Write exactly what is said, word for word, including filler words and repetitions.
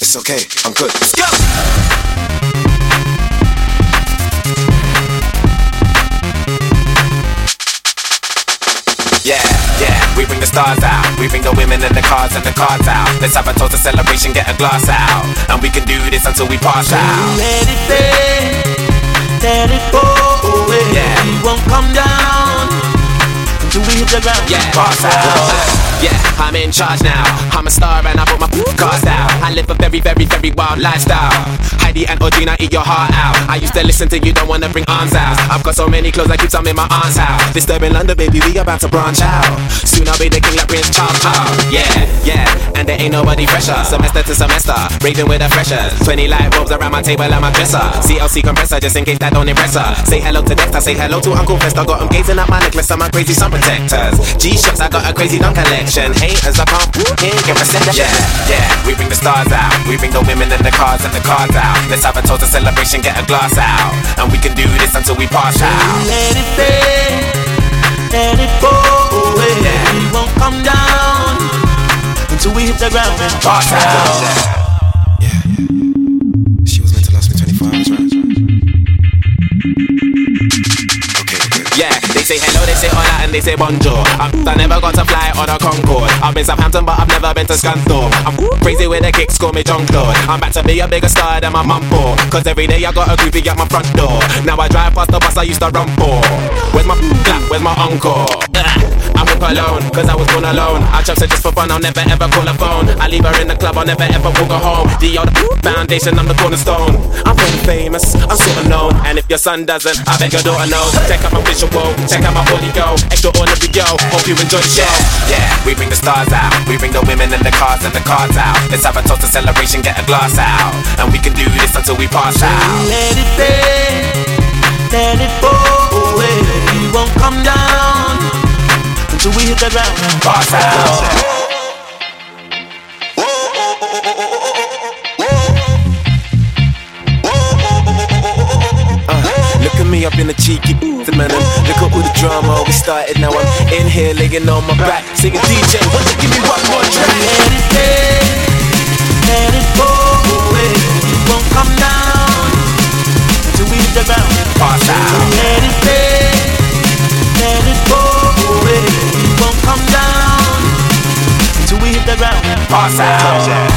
It's okay, I'm good. Let's go! Yeah, yeah, we bring the stars out. We bring the women and the cars and the cards out. Let's have a toast, a celebration, get a glass out. And we can do this until we pass out. Let it fade, let it go away. Yeah. We won't come down until we hit the ground. Yeah, pass out. Yeah, I'm in charge now. I'm a star and I put my cars out. I live a very, very, very wild lifestyle. Heidi and Audrina, eat your heart out. I used to listen to you, don't wanna bring arms out. I've got so many clothes, I keep some in my aunt's house. Disturbing London, baby, we about to branch out. Soon I'll be the king like Prince Charles. Oh, yeah, yeah, and there ain't nobody fresher. Semester to semester, raving with the freshers. Twenty light bulbs around my table and my dresser. C L C compressor, just in case that don't impress her. Say hello to Dexter, say hello to Uncle Fester. Got him gazing at my necklace and my crazy sun protectors. G-Shocks, I got a crazy dunk collection. Haters, I can't hear, get percentage. Yeah, yeah, we bring the stars out. We bring the women and the cars and the cards out. Let's have a toast, a celebration, get a glass out. And we can do this until we pass out. Let it fade, let it go away. Yeah. We won't come down until we hit the ground and Pass out. Yeah, yeah, yeah. She was meant to last me twenty-four hours, right? Yeah, they say hello, they say hola, and they say bonjour. I'm, I never got to fly on a Concorde. I've been Southampton, but I've never been to Scunthorpe. I'm crazy with the kicks, call me John Claude. I'm back to be a bigger star than my mum for. Cause every day I got a groupie at my front door. Now I drive past the bus I used to run for. Where's my clap, where's my encore? I'm with alone, cause I was born alone. I chose her just for fun, I'll never ever call her phone. I leave her in the club, I'll never ever walk her home. The old foundation, I'm the cornerstone. I'm pretty famous, I'm sorta known. And if your son doesn't, I bet your daughter knows. Check out my visual, check out my body go. Extraordinary yo, hope you enjoy the show. Yeah, yeah, we bring the stars out. We bring the women and the cars and the cards out. Let's have a toast, a celebration, get a glass out. And we can do this until we pass out. let it fade, let it go away. We won't come down until we hit the ground and Pass out. Look at me up in the cheeky man. Look at all the drama we started. Now I'm in here laying on my back, singing D J. Why don't give me one more track? let it fade, let it go away. We won't come down until we hit the ground and Pass out. let it fade, let it go away. We won't come down until we hit the ground and Pass out.